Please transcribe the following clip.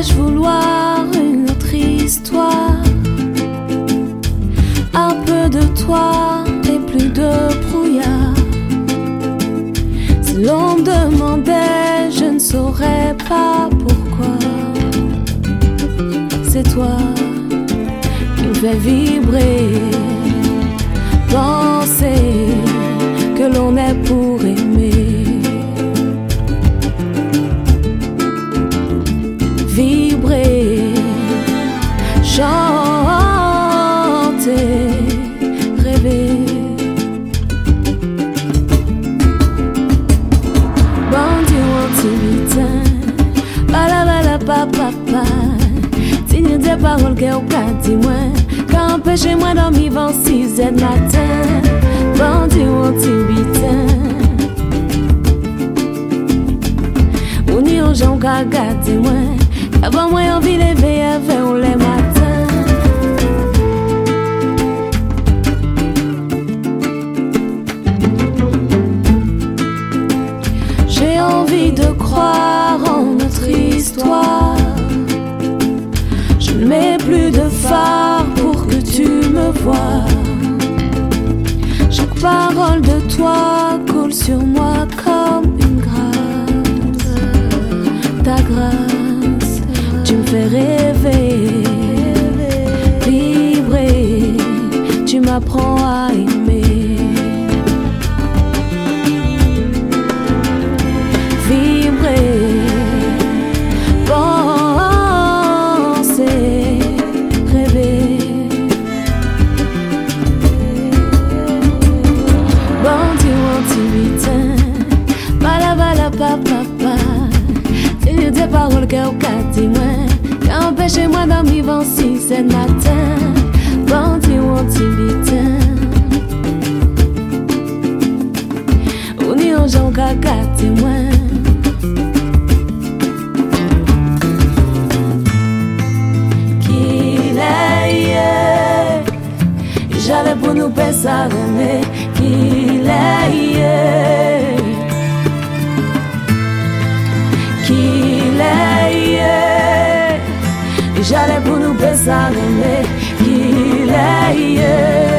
Vais-je vouloir une autre histoire? Un peu de toi et plus de brouillard. Si l'on me demandait, je ne saurais pas pourquoi. C'est toi qui me fait vibrer. Penser que l'on est pour aimer. Vibrer, chanter, rêver. Bandit ou anti-bitin, bala bala pa pa pa. Signe des paroles que au cas dis-moi, quand empêchez-moi dormir avant 6h du matin. Bandit ou anti-bitin, ou ni au gens qu'à garder moi. Avant moi envie de lever avec les matins. J'ai envie de croire en notre histoire. Je ne mets plus de phare pour que tu me vois. Chaque parole de toi coule sur moi comme une grâce. Ta grâce, tu me fais rêver, vibrer, tu m'apprends à aimer. Vibrer, penser, rêver. Bandit ou anti-bitin, bala bala pa pa pa. C'est des paroles qu'au cas dis-moi, empêchez-moi dormir avant 6h du matin. Bandit ou anti-bitin, ou ni aux gens qu'à dis-moi. J'allais pour nous penser à aimer qu'il est, qu'il est. J'allais pour nous penser à aimer qu'il est.